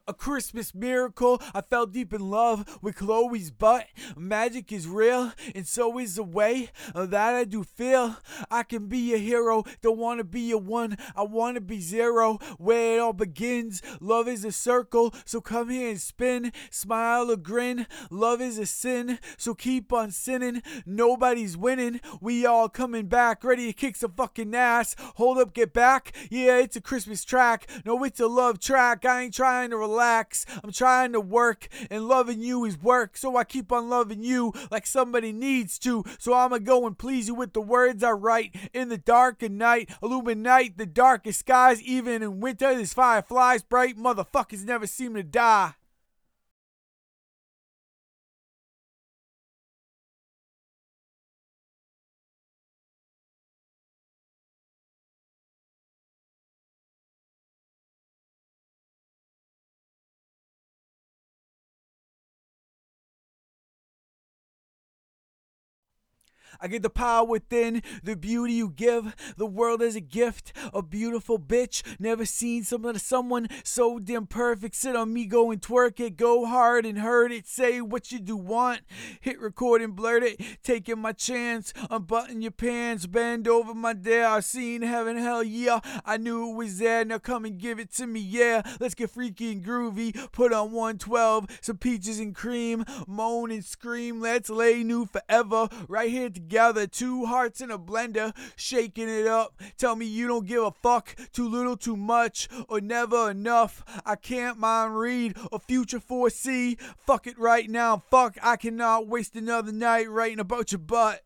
A Christmas miracle. I fell deep in love with Chloe's butt. Magic is real, and so is the way that I do feel. I can be a hero, don't wanna be a one, I wanna be zero. Where it all begins, love is a circle, so come here and spin. Smile or grin, love is a sin, so keep on sinning. Nobody's winning, we all coming back, ready to kick some fucking ass. Hold up, get back, yeah, it's a Christmas track. No, it's a love track, I ain't trying to relax. I'm trying to work, and loving you is work, so I keep on loving you like somebody needs to. So I'ma go and please you with the words I write. In the dark of night, illuminate the darkest skies. Even in winter, there's fireflies bright. Motherfuckers never seem to die. I get the power within, the beauty you give. The world as a gift, a beautiful bitch. Never seen someone so damn perfect. Sit on me, go and twerk it. Go hard and hurt it. Say what you do want. Hit record and blurt it. Taking my chance. Unbutton your pants. Bend over my dare. I seen heaven, hell yeah. I knew it was there. Now come and give it to me, yeah. Let's get freaky and groovy. Put on 112. Some peaches and cream. Moan and scream. Let's lay new forever. Right here together, two hearts in a blender, shaking it up. Tell me you don't give a fuck, too little, too much, or never enough. I can't mind read or future foresee. Fuck it right now, fuck, I cannot waste another night writing about your butt.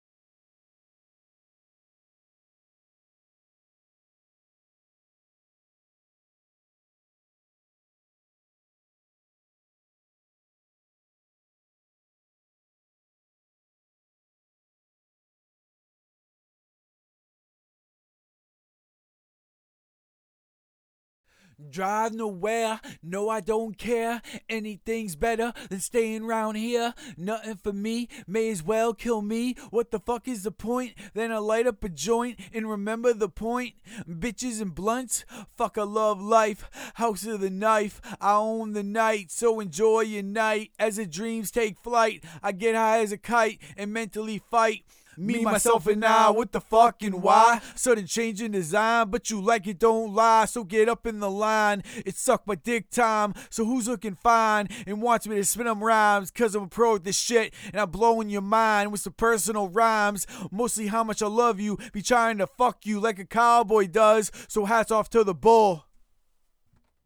Drive nowhere, no I don't care. Anything's better than staying round here. Nothing for me, may as well kill me. What the fuck is the point? Then I light up a joint and remember the point. Bitches and blunts, fuck I love life. House of the knife, I own the night. So enjoy your night as the dreams take flight. I get high as a kite and mentally fight. Me, myself, and I, what the fuck and why? Sudden change in design, but you like it, don't lie. So get up in the line, it's suck my dick time. So who's looking fine and wants me to spin them rhymes? Cause I'm a pro at this shit, and I'm blowing your mind with some personal rhymes. Mostly how much I love you, be trying to fuck you like a cowboy does. So hats off to the bull.